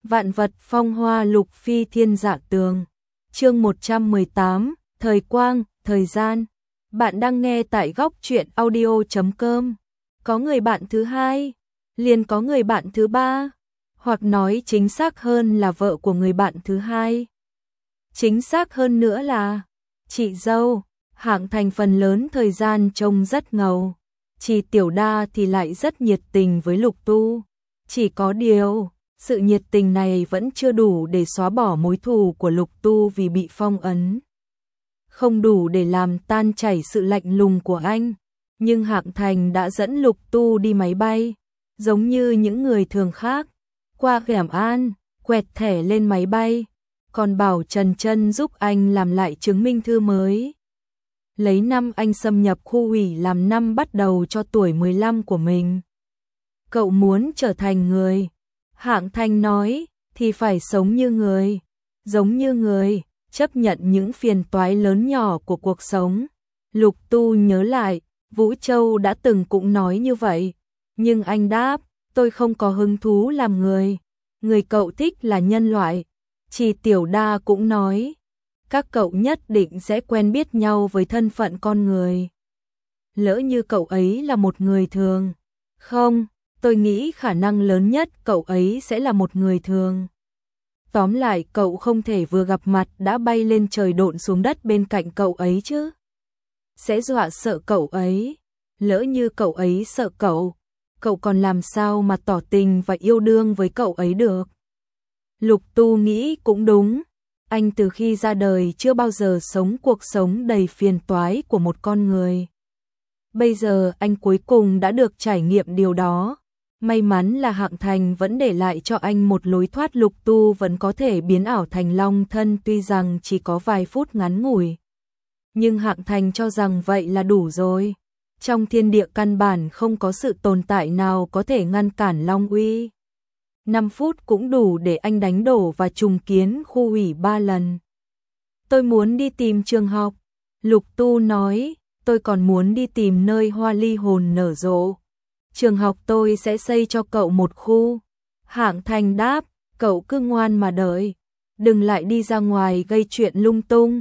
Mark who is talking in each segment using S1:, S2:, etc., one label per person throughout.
S1: Vạn vật phong hoa lục phi thiên dạ tường. Chương 118, thời quang, thời gian. Bạn đang nghe tại góc truyện audio.com. Có người bạn thứ hai, liền có người bạn thứ ba, hoặc nói chính xác hơn là vợ của người bạn thứ hai. Chính xác hơn nữa là chị dâu. Hạng Thành phần lớn thời gian trông rất ngầu, chị Tiểu Đa thì lại rất nhiệt tình với Lục Tu. Chỉ có điều, sự nhiệt tình này vẫn chưa đủ để xóa bỏ mối thù của Lục Tu vì bị phong ấn. Không đủ để làm tan chảy sự lạnh lùng của anh. Nhưng Hạng Thành đã dẫn Lục Tu đi máy bay, giống như những người thường khác, qua Khảm An, quẹt thẻ lên máy bay, còn bảo Trần Chân giúp anh làm lại chứng minh thư mới. Lấy năm anh xâm nhập khu ủy làm năm bắt đầu cho tuổi 15 của mình. Cậu muốn trở thành người, Hạng Thành nói, thì phải sống như người, giống như người, chấp nhận những phiền toái lớn nhỏ của cuộc sống. Lục Tu nhớ lại, Vũ Châu đã từng cũng nói như vậy, nhưng anh đáp, tôi không có hứng thú làm người. Người cậu thích là nhân loại. Chị Tiểu Đa cũng nói, các cậu nhất định sẽ quen biết nhau với thân phận con người. Lỡ như cậu ấy là một người thường. Không, tôi nghĩ khả năng lớn nhất cậu ấy sẽ là một người thường. Tóm lại cậu không thể vừa gặp mặt đã bay lên trời độn xuống đất bên cạnh cậu ấy chứ. Sẽ dọa sợ cậu ấy. Lỡ như cậu ấy sợ cậu còn làm sao mà tỏ tình và yêu đương với cậu ấy được. Lục Tu nghĩ cũng đúng. Anh từ khi ra đời chưa bao giờ sống cuộc sống đầy phiền toái của một con người. Bây giờ anh cuối cùng đã được trải nghiệm điều đó. May mắn là Hạng Thành vẫn để lại cho anh một lối thoát. Lục Tu vẫn có thể biến ảo thành long thân, tuy rằng chỉ có vài phút ngắn ngủi. Nhưng Hạng Thành cho rằng vậy là đủ rồi. Trong thiên địa căn bản không có sự tồn tại nào có thể ngăn cản Long Uy. 5 phút cũng đủ để anh đánh đổ và trùng kiến khu ủy 3 lần. Tôi muốn đi tìm trường học. Lục Tu nói, tôi còn muốn đi tìm nơi hoa ly hồn nở rộ. Trường học tôi sẽ xây cho cậu một khu. Hạng Thành đáp, cậu cứ ngoan mà đợi. Đừng lại đi ra ngoài gây chuyện lung tung.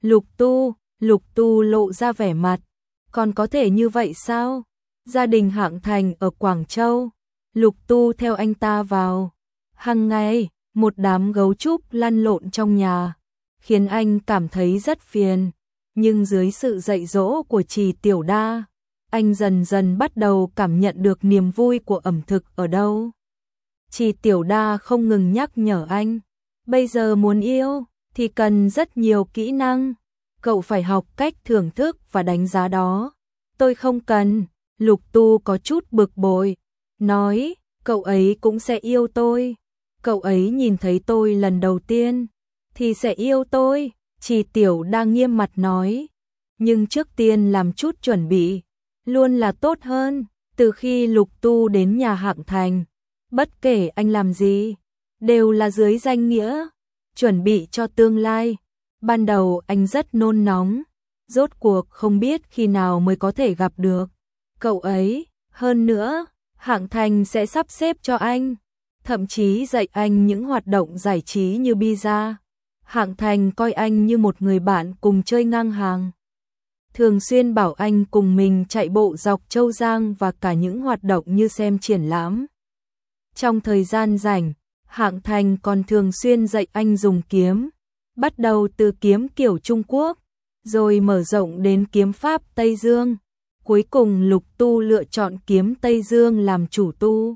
S1: Lục Tu lộ ra vẻ mặt. Còn có thể như vậy sao? Gia đình Hạng Thành ở Quảng Châu. Lục Tu theo anh ta vào. Hằng ngày, một đám gấu trúc lăn lộn trong nhà, khiến anh cảm thấy rất phiền. Nhưng dưới sự dạy dỗ của chị Tiểu Đa, anh dần dần bắt đầu cảm nhận được niềm vui của ẩm thực ở đâu. Chị Tiểu Đa không ngừng nhắc nhở anh, bây giờ muốn yêu thì cần rất nhiều kỹ năng. Cậu phải học cách thưởng thức và đánh giá đó. Tôi không cần. Lục Tu có chút bực bội, nói, cậu ấy cũng sẽ yêu tôi. Cậu ấy nhìn thấy tôi lần đầu tiên thì sẽ yêu tôi. Chị Tiểu Đa nghiêm mặt nói, nhưng trước tiên làm chút chuẩn bị luôn là tốt hơn. Từ khi Lục Tu đến nhà Hạng Thành, bất kể anh làm gì đều là dưới danh nghĩa chuẩn bị cho tương lai. Ban đầu anh rất nôn nóng, rốt cuộc không biết khi nào mới có thể gặp được cậu ấy. Hơn nữa, Hạng Thành sẽ sắp xếp cho anh, thậm chí dạy anh những hoạt động giải trí như pizza. Hạng Thành coi anh như một người bạn cùng chơi ngang hàng, thường xuyên bảo anh cùng mình chạy bộ dọc Châu Giang và cả những hoạt động như xem triển lãm. Trong thời gian rảnh, Hạng Thành còn thường xuyên dạy anh dùng kiếm, bắt đầu từ kiếm kiểu Trung Quốc, rồi mở rộng đến kiếm pháp Tây Dương. Cuối cùng Lục Tu lựa chọn kiếm Tây Dương làm chủ tu.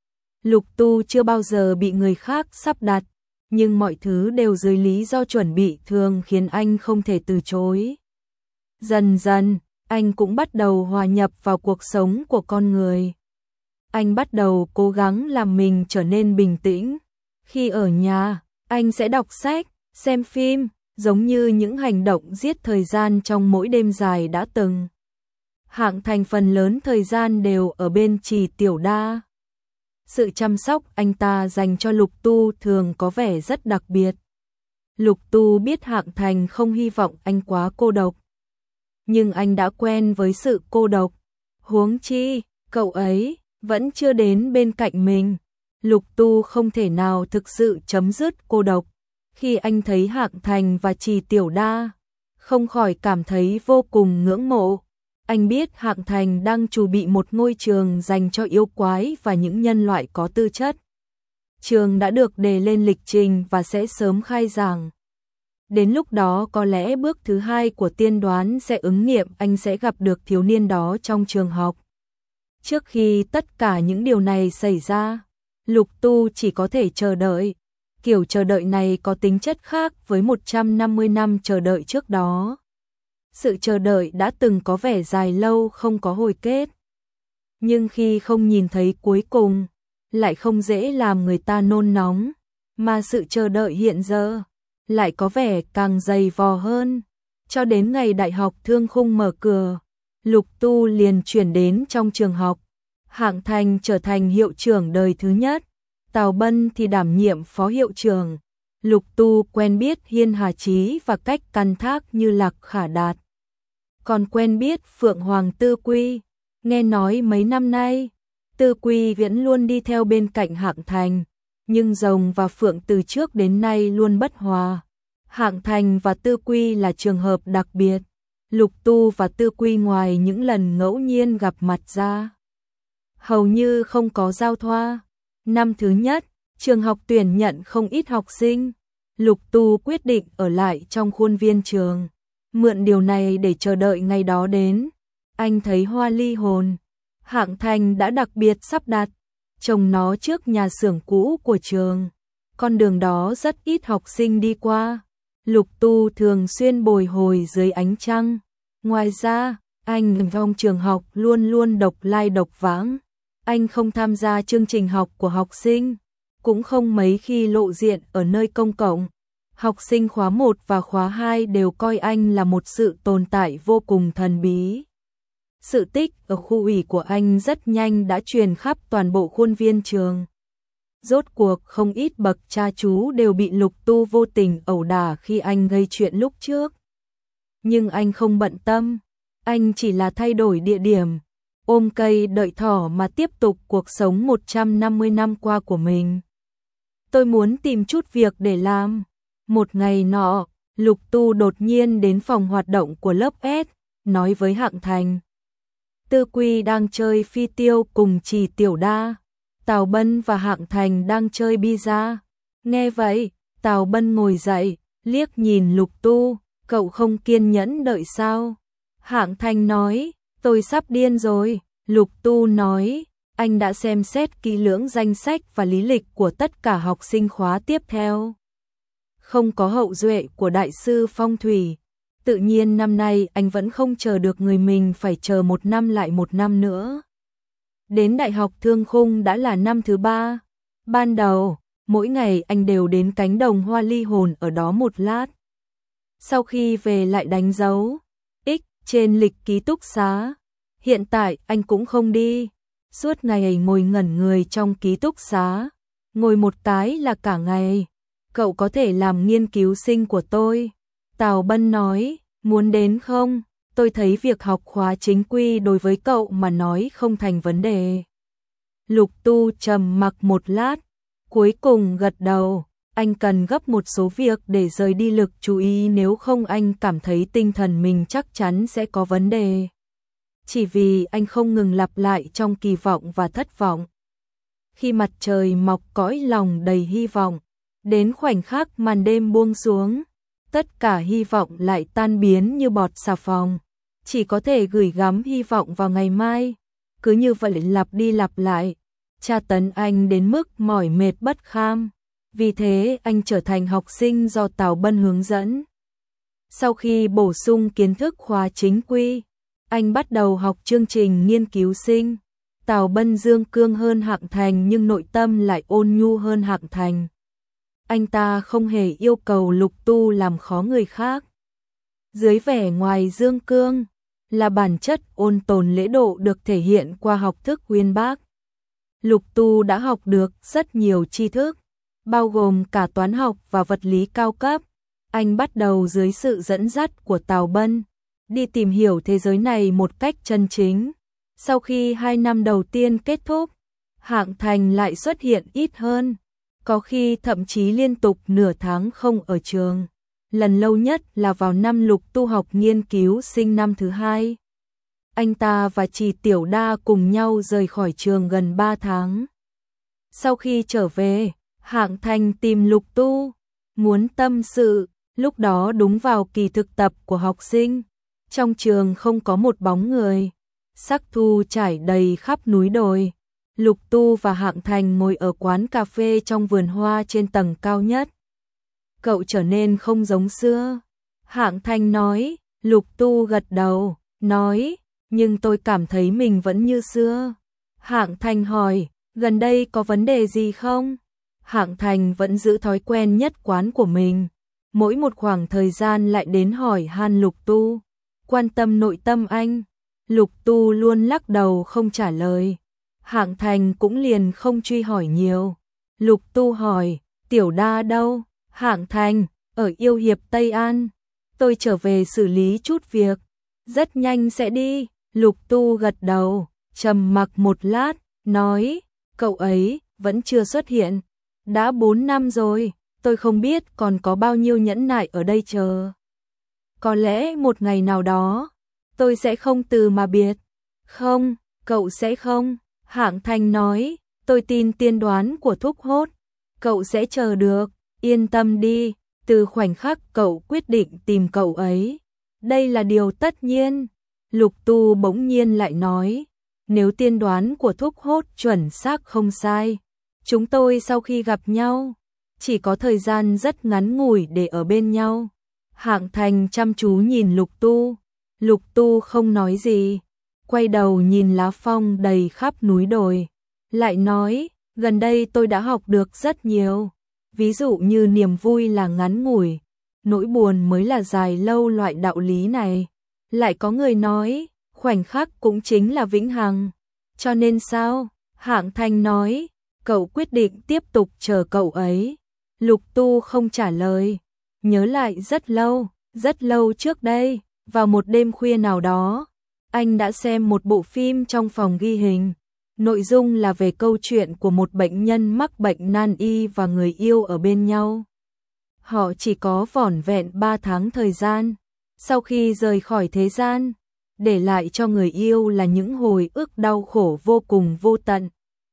S1: Lục Tu chưa bao giờ bị người khác sắp đặt, nhưng mọi thứ đều dưới lý do chuẩn bị thường khiến anh không thể từ chối. Dần dần, anh cũng bắt đầu hòa nhập vào cuộc sống của con người. Anh bắt đầu cố gắng làm mình trở nên bình tĩnh. Khi ở nhà, anh sẽ đọc sách, xem phim, giống như những hành động giết thời gian trong mỗi đêm dài đã từng. Hạng Thành phần lớn thời gian đều ở bên chị Tiểu Đa. Sự chăm sóc anh ta dành cho Lục Tu thường có vẻ rất đặc biệt. Lục Tu biết Hạng Thành không hy vọng anh quá cô độc, nhưng anh đã quen với sự cô độc. Huống chi, cậu ấy vẫn chưa đến bên cạnh mình. Lục Tu không thể nào thực sự chấm dứt cô độc. Khi anh thấy Hạng Thành và Trì Tiểu Đa, không khỏi cảm thấy vô cùng ngưỡng mộ. Anh biết Hạng Thành đang chuẩn bị một ngôi trường dành cho yêu quái và những nhân loại có tư chất. Trường đã được đề lên lịch trình và sẽ sớm khai giảng. Đến lúc đó có lẽ bước thứ 2 của tiên đoán sẽ ứng nghiệm, anh sẽ gặp được thiếu niên đó trong trường học. Trước khi tất cả những điều này xảy ra, Lục Tu chỉ có thể chờ đợi. Kiểu chờ đợi này có tính chất khác với 150 năm chờ đợi trước đó. Sự chờ đợi đã từng có vẻ dài lâu không có hồi kết. Nhưng khi không nhìn thấy cuối cùng, lại không dễ làm người ta nôn nóng. Mà sự chờ đợi hiện giờ lại có vẻ càng dày vò hơn. Cho đến ngày Đại học Thương Khung mở cửa, Lục Tu liền chuyển đến trong trường học. Hạng Thành trở thành hiệu trưởng đời thứ nhất, Tào Bân thì đảm nhiệm phó hiệu trưởng. Lục Tu quen biết Hiên Hà Chí và Cách Căn Thác như Lạc Khả Đạt. Còn quen biết Phượng Hoàng Tư Quy. Nghe nói mấy năm nay, Tư Quy vẫn luôn đi theo bên cạnh Hạng Thành. Nhưng Rồng và Phượng từ trước đến nay luôn bất hòa. Hạng Thành và Tư Quy là trường hợp đặc biệt. Lục Tu và Tư Quy ngoài những lần ngẫu nhiên gặp mặt ra, hầu như không có giao thoa. Năm thứ nhất, trường học tuyển nhận không ít học sinh. Lục Tu quyết định ở lại trong khuôn viên trường, mượn điều này để chờ đợi ngày đó đến. Anh thấy hoa ly hồn, Hạng Thành đã đặc biệt sắp đặt, trồng nó trước nhà xưởng cũ của trường. Con đường đó rất ít học sinh đi qua. Lục Tu thường xuyên bồi hồi dưới ánh trăng. Ngoài ra, anh trong trường học luôn luôn độc lai độc vãng. Anh không tham gia chương trình học của học sinh, cũng không mấy khi lộ diện ở nơi công cộng. Học sinh khóa 1 và khóa 2 đều coi anh là một sự tồn tại vô cùng thần bí. Sự tích ở khu ủy của anh rất nhanh đã truyền khắp toàn bộ khuôn viên trường. Rốt cuộc không ít bậc cha chú đều bị Lục Tu vô tình ẩu đả khi anh gây chuyện lúc trước. Nhưng anh không bận tâm, anh chỉ là thay đổi địa điểm, ôm cây đợi thỏ mà tiếp tục cuộc sống 150 năm qua của mình. Tôi muốn tìm chút việc để làm. Một ngày nọ, Lục Tu đột nhiên đến phòng hoạt động của lớp S, nói với Hạng Thành. Tư Quy đang chơi phi tiêu cùng Trì Tiểu Đa. Tào Bân và Hạng Thành đang chơi bida. Nghe vậy, Tào Bân ngồi dậy, liếc nhìn Lục Tu, cậu không kiên nhẫn đợi sao? Hạng Thành nói, tôi sắp điên rồi. Lục Tu nói, anh đã xem xét kỹ lưỡng danh sách và lý lịch của tất cả học sinh khóa tiếp theo. Không có hậu duệ của đại sư phong thủy. Tự nhiên năm nay anh vẫn không chờ được người mình phải chờ 1 năm lại 1 năm nữa. Đến Đại học Thương Khung đã là năm thứ 3. Ban đầu, mỗi ngày anh đều đến cánh đồng hoa ly hồn ở đó một lát. Sau khi về lại đánh dấu X trên lịch ký túc xá. Hiện tại anh cũng không đi. Suốt ngày ngồi ngẩn người trong ký túc xá. Ngồi một cái là cả ngày. Cậu có thể làm nghiên cứu sinh của tôi. Tào Bân nói, muốn đến không? Tôi thấy việc học khóa chính quy đối với cậu mà nói không thành vấn đề. Lục Tu trầm mặc một lát, cuối cùng gật đầu. Anh cần gấp một số việc để rời đi lực chú ý, nếu không anh cảm thấy tinh thần mình chắc chắn sẽ có vấn đề. Chỉ vì anh không ngừng lặp lại trong kỳ vọng và thất vọng. Khi mặt trời mọc cõi lòng đầy hy vọng, đến khoảnh khắc màn đêm buông xuống, tất cả hy vọng lại tan biến như bọt xà phòng. Chỉ có thể gửi gắm hy vọng vào ngày mai. Cứ như vậy lặp đi lặp lại, tra tấn anh đến mức mỏi mệt bất kham. Vì thế anh trở thành học sinh do Tào Bân hướng dẫn. Sau khi bổ sung kiến thức khóa chính quy, anh bắt đầu học chương trình nghiên cứu sinh. Tào Bân dương cương hơn Hạng Thành nhưng nội tâm lại ôn nhu hơn Hạng Thành. Anh ta không hề yêu cầu Lục Tu làm khó người khác. Dưới vẻ ngoài dương cương là bản chất ôn tồn lễ độ được thể hiện qua học thức uyên bác. Lục Tu đã học được rất nhiều tri thức, bao gồm cả toán học và vật lý cao cấp. Anh bắt đầu dưới sự dẫn dắt của Tào Bân, đi tìm hiểu thế giới này một cách chân chính. Sau khi 2 năm đầu tiên kết thúc, Hạng Thành lại xuất hiện ít hơn, có khi thậm chí liên tục nửa tháng không ở trường. Lần lâu nhất là vào năm Lục Tu học nghiên cứu sinh năm thứ 2. Anh ta và Trì Tiểu Đa cùng nhau rời khỏi trường gần 3 tháng. Sau khi trở về, Hạng Thành tìm Lục Tu, muốn tâm sự, lúc đó đúng vào kỳ thực tập của học sinh. Trong trường không có một bóng người, sắc thu trải đầy khắp núi đồi. Lục Tu và Hạng Thành ngồi ở quán cà phê trong vườn hoa trên tầng cao nhất. Cậu trở nên không giống xưa. Hạng Thành nói, Lục Tu gật đầu, nói, nhưng tôi cảm thấy mình vẫn như xưa. Hạng Thành hỏi, gần đây có vấn đề gì không? Hạng Thành vẫn giữ thói quen nhất quán của mình. Mỗi một khoảng thời gian lại đến hỏi han Lục Tu, quan tâm nội tâm anh. Lục Tu luôn lắc đầu không trả lời. Hạng Thành cũng liền không truy hỏi nhiều. Lục Tu hỏi, Tiểu Đa đâu? Hạng Thành, ở Yêu Hiệp Tây An. Tôi trở về xử lý chút việc, rất nhanh sẽ đi. Lục Tu gật đầu, trầm mặc một lát, nói, cậu ấy vẫn chưa xuất hiện. Đã 4 năm rồi, tôi không biết còn có bao nhiêu nhẫn nại ở đây chờ. Có lẽ một ngày nào đó, tôi sẽ không từ mà biệt. Không, cậu sẽ không. Hạng Thành nói, tôi tin tiên đoán của Thúc Hốt. Cậu sẽ chờ được, yên tâm đi, từ khoảnh khắc cậu quyết định tìm cậu ấy. Đây là điều tất nhiên. Lục Tu bỗng nhiên lại nói, nếu tiên đoán của Thúc Hốt chuẩn xác không sai, chúng tôi sau khi gặp nhau, chỉ có thời gian rất ngắn ngủi để ở bên nhau. Hạng Thành chăm chú nhìn Lục Tu. Lục Tu không nói gì, quay đầu nhìn lá phong đầy khắp núi đồi, lại nói, gần đây tôi đã học được rất nhiều. Ví dụ như niềm vui là ngắn ngủi, nỗi buồn mới là dài lâu, loại đạo lý này. Lại có người nói, khoảnh khắc cũng chính là vĩnh hằng. Cho nên sao? Hạng Thành nói, cậu quyết định tiếp tục chờ cậu ấy. Lục Tu không trả lời. Nhớ lại rất lâu trước đây, vào một đêm khuya nào đó, anh đã xem một bộ phim trong phòng ghi hình. Nội dung là về câu chuyện của một bệnh nhân mắc bệnh nan y và người yêu ở bên nhau. Họ chỉ có vỏn vẹn 3 tháng thời gian. Sau khi rời khỏi thế gian, để lại cho người yêu là những hồi ức đau khổ vô cùng vô tận.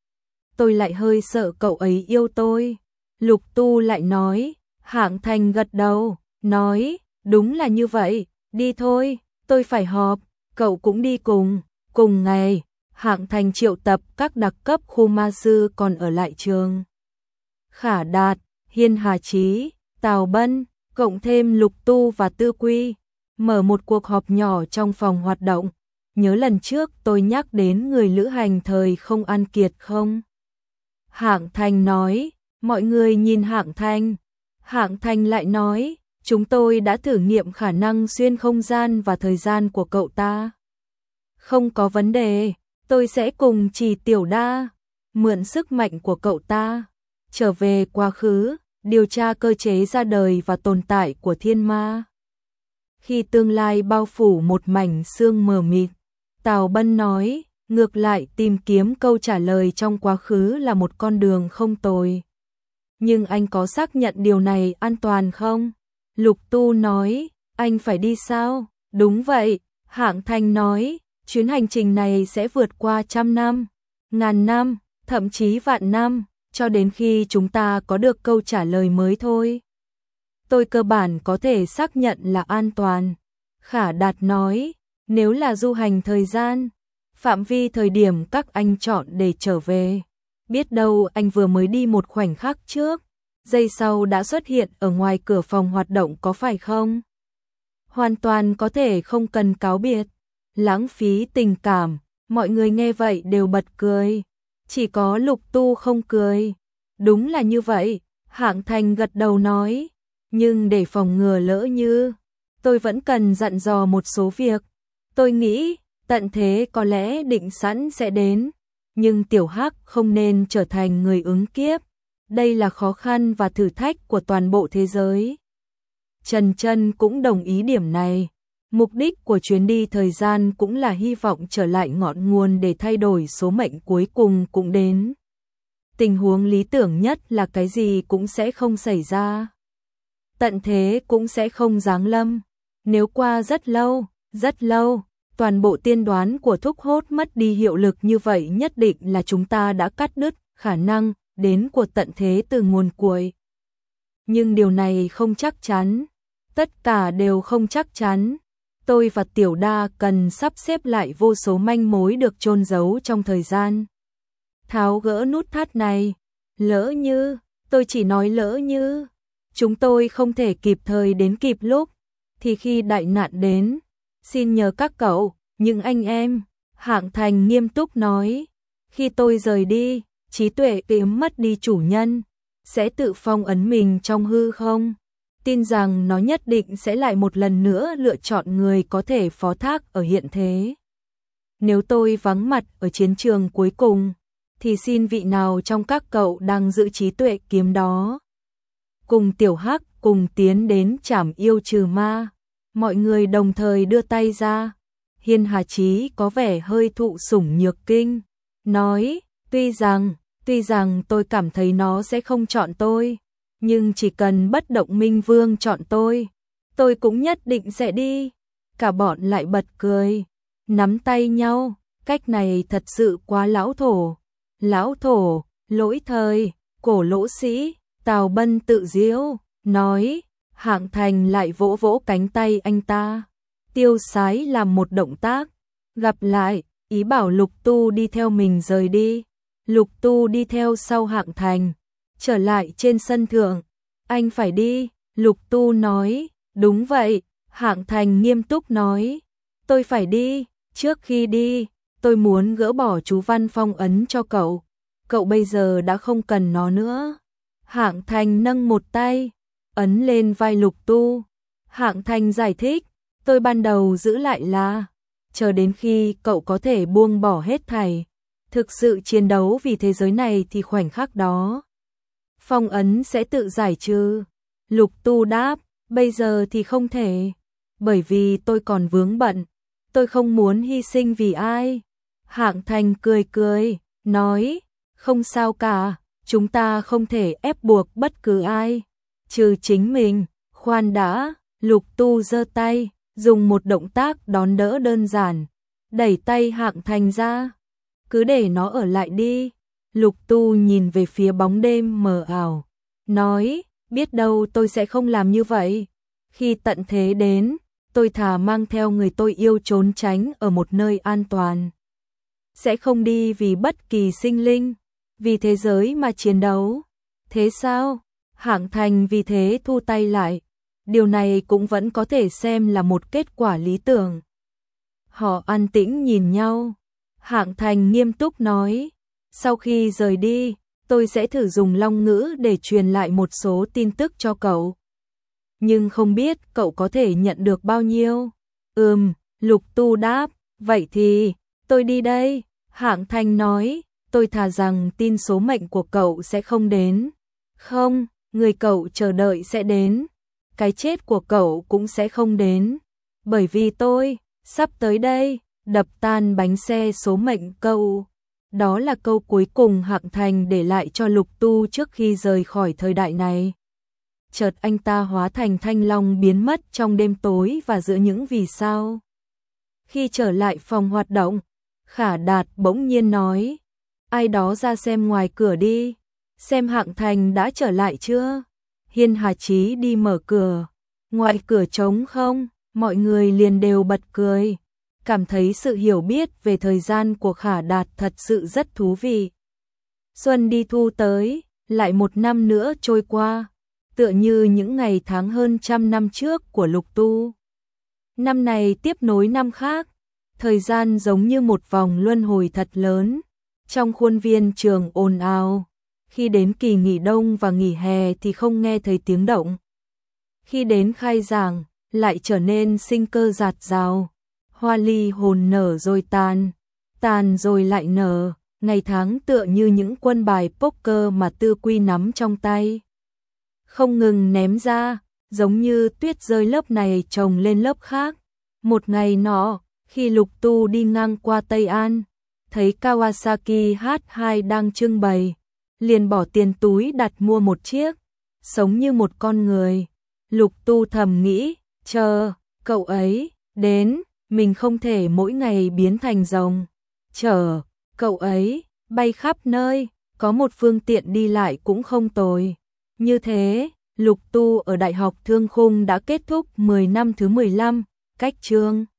S1: Tôi lại hơi sợ cậu ấy yêu tôi. Lục Tu lại nói. Hạng Thành gật đầu, nói, đúng là như vậy, đi thôi, tôi phải họp, cậu cũng đi cùng. Cùng ngày, Hạng Thành triệu tập các đặc cấp khu ma sư còn ở lại trường. Khả Đạt, Hiên Hà Chí, Tào Bân, cộng thêm Lục Tu và Tư Quy, mở một cuộc họp nhỏ trong phòng hoạt động. Nhớ lần trước tôi nhắc đến người lữ hành thời không an kiệt không? Hạng Thành nói, mọi người nhìn Hạng Thành. Hạng Thành lại nói, chúng tôi đã thử nghiệm khả năng xuyên không gian và thời gian của cậu ta. Không có vấn đề, tôi sẽ cùng Trì Tiểu Đa, mượn sức mạnh của cậu ta, trở về quá khứ, điều tra cơ chế ra đời và tồn tại của thiên ma. Khi tương lai bao phủ một mảnh sương mờ mịt, Tào Bân nói, ngược lại tìm kiếm câu trả lời trong quá khứ là một con đường không tồi. Nhưng anh có xác nhận điều này an toàn không? Lục Tu nói, anh phải đi sao? Đúng vậy, Hạng Thành nói, chuyến hành trình này sẽ vượt qua 100 năm, 1000 năm, thậm chí vạn năm, cho đến khi chúng ta có được câu trả lời mới thôi. Tôi cơ bản có thể xác nhận là an toàn. Khả Đạt nói, nếu là du hành thời gian, phạm vi thời điểm các anh chọn để trở về. Biết đâu anh vừa mới đi một khoảnh khắc trước, giây sau đã xuất hiện ở ngoài cửa phòng hoạt động có phải không? Hoàn toàn có thể không cần cáo biệt, lãng phí tình cảm. Mọi người nghe vậy đều bật cười, chỉ có Lục Tu không cười. Đúng là như vậy, Hạng Thành gật đầu nói, nhưng để phòng ngừa lỡ như, tôi vẫn cần dặn dò một số việc. Tôi nghĩ, tận thế có lẽ định sẵn sẽ đến, nhưng Tiểu Hắc không nên trở thành người ứng kiếp. Đây là khó khăn và thử thách của toàn bộ thế giới. Trần Chân cũng đồng ý điểm này. Mục đích của chuyến đi thời gian cũng là hy vọng trở lại ngọn nguồn để thay đổi số mệnh cuối cùng cũng đến. Tình huống lý tưởng nhất là cái gì cũng sẽ không xảy ra. Tận thế cũng sẽ không giáng lâm. Nếu qua rất lâu, toàn bộ tiên đoán của Thúc Hốt mất đi hiệu lực như vậy nhất định là chúng ta đã cắt đứt khả năng đến của tận thế từ nguồn cội. Nhưng điều này không chắc chắn. Tất cả đều không chắc chắn. Tôi và Tiểu Đa cần sắp xếp lại vô số manh mối được chôn giấu trong thời gian. Tháo gỡ nút thắt này. Lỡ như, tôi chỉ nói lỡ như, chúng tôi không thể kịp thời đến kịp lúc, thì khi đại nạn đến, xin nhờ các cậu, những anh em, Hạng Thành nghiêm túc nói, khi tôi rời đi, trí tuệ yếm mất đi chủ nhân, sẽ tự phong ấn mình trong hư không. Tin rằng nó nhất định sẽ lại một lần nữa lựa chọn người có thể phó thác ở hiện thế. Nếu tôi vắng mặt ở chiến trường cuối cùng, thì xin vị nào trong các cậu đang giữ trí tuệ kiếm đó. Cùng Tiểu Hắc cùng tiến đến trảm yêu trừ ma. Mọi người đồng thời đưa tay ra. Hiên Hà Chí có vẻ hơi thụ sủng nhược kinh. Nói, tuy rằng tôi cảm thấy nó sẽ không chọn tôi. Nhưng chỉ cần Bất Động Minh Vương chọn tôi cũng nhất định sẽ đi. Cả bọn lại bật cười, nắm tay nhau, cách này thật sự quá lão thổ. Lão thổ, lỗi thời, Cổ Lỗ Sĩ, Tào Bân tự giễu, nói, Hạng Thành lại vỗ vỗ cánh tay anh ta. Tiêu Sái làm một động tác, gặp lại, ý bảo Lục Tu đi theo mình rời đi. Lục Tu đi theo sau Hạng Thành, trở lại trên sân thượng. Anh phải đi, Lục Tu nói, đúng vậy, Hạng Thành nghiêm túc nói, tôi phải đi, trước khi đi, tôi muốn gỡ bỏ chú văn phong ấn cho cậu. Cậu bây giờ đã không cần nó nữa. Hạng Thành nâng một tay, ấn lên vai Lục Tu. Hạng Thành giải thích, tôi ban đầu giữ lại là, chờ đến khi cậu có thể buông bỏ hết thảy, thực sự chiến đấu vì thế giới này thì khoảnh khắc đó, phong ấn sẽ tự giải trừ. Lục Tu đáp, bây giờ thì không thể, bởi vì tôi còn vướng bận, tôi không muốn hy sinh vì ai. Hạng Thành cười, nói, không sao cả, chúng ta không thể ép buộc bất cứ ai, trừ chính mình. Khoan đã, Lục Tu giơ tay, dùng một động tác đón đỡ đơn giản, đẩy tay Hạng Thành ra. Cứ để nó ở lại đi. Lục Tu nhìn về phía bóng đêm mờ ảo, nói, biết đâu tôi sẽ không làm như vậy. Khi tận thế đến, tôi thà mang theo người tôi yêu trốn tránh ở một nơi an toàn. Sẽ không đi vì bất kỳ sinh linh, vì thế giới mà chiến đấu. Thế sao? Hạng Thành vì thế thu tay lại. Điều này cũng vẫn có thể xem là một kết quả lý tưởng. Họ an tĩnh nhìn nhau. Hạng Thành nghiêm túc nói, sau khi rời đi, tôi sẽ thử dùng long ngữ để truyền lại một số tin tức cho cậu. Nhưng không biết cậu có thể nhận được bao nhiêu. Lục Tu đáp, vậy thì, tôi đi đây. Hạng Thành nói, tôi thà rằng tin số mệnh của cậu sẽ không đến. Không, người cậu chờ đợi sẽ đến. Cái chết của cậu cũng sẽ không đến. Bởi vì tôi, sắp tới đây, đập tan bánh xe số mệnh cậu. Đó là câu cuối cùng Hạng Thành để lại cho Lục Tu trước khi rời khỏi thời đại này. Chợt anh ta hóa thành thanh long biến mất trong đêm tối và giữa những vì sao. Khi trở lại phòng hoạt động, Khả Đạt bỗng nhiên nói, ai đó ra xem ngoài cửa đi, xem Hạng Thành đã trở lại chưa. Hiên Hà Chí đi mở cửa, ngoài cửa trống không, mọi người liền đều bật cười, cảm thấy sự hiểu biết về thời gian của Khả Đạt thật sự rất thú vị. Xuân đi thu tới, lại một năm nữa trôi qua, tựa như những ngày tháng hơn 100 năm trước của Lục Tu. Năm này tiếp nối năm khác, thời gian giống như một vòng luân hồi thật lớn. Trong khuôn viên trường ồn ào, khi đến kỳ nghỉ đông và nghỉ hè thì không nghe thấy tiếng động. Khi đến khai giảng, lại trở nên sinh cơ rạt rào. Hoa ly hồn nở rồi tàn, tàn rồi lại nở, ngày tháng tựa như những quân bài poker mà Tư Quy nắm trong tay. Không ngừng ném ra, giống như tuyết rơi lớp này chồng lên lớp khác. Một ngày nọ, khi Lục Tu đi ngang qua Tây An, thấy Kawasaki H2 đang trưng bày, liền bỏ tiền túi đặt mua một chiếc, sống như một con người. Lục Tu thầm nghĩ, chờ cậu ấy đến, mình không thể mỗi ngày biến thành rồng. Chở cậu ấy bay khắp nơi, có một phương tiện đi lại cũng không tồi. Như thế, Lục Tu ở Đại học Thương Khung đã kết thúc 10 năm thứ 15, cách chương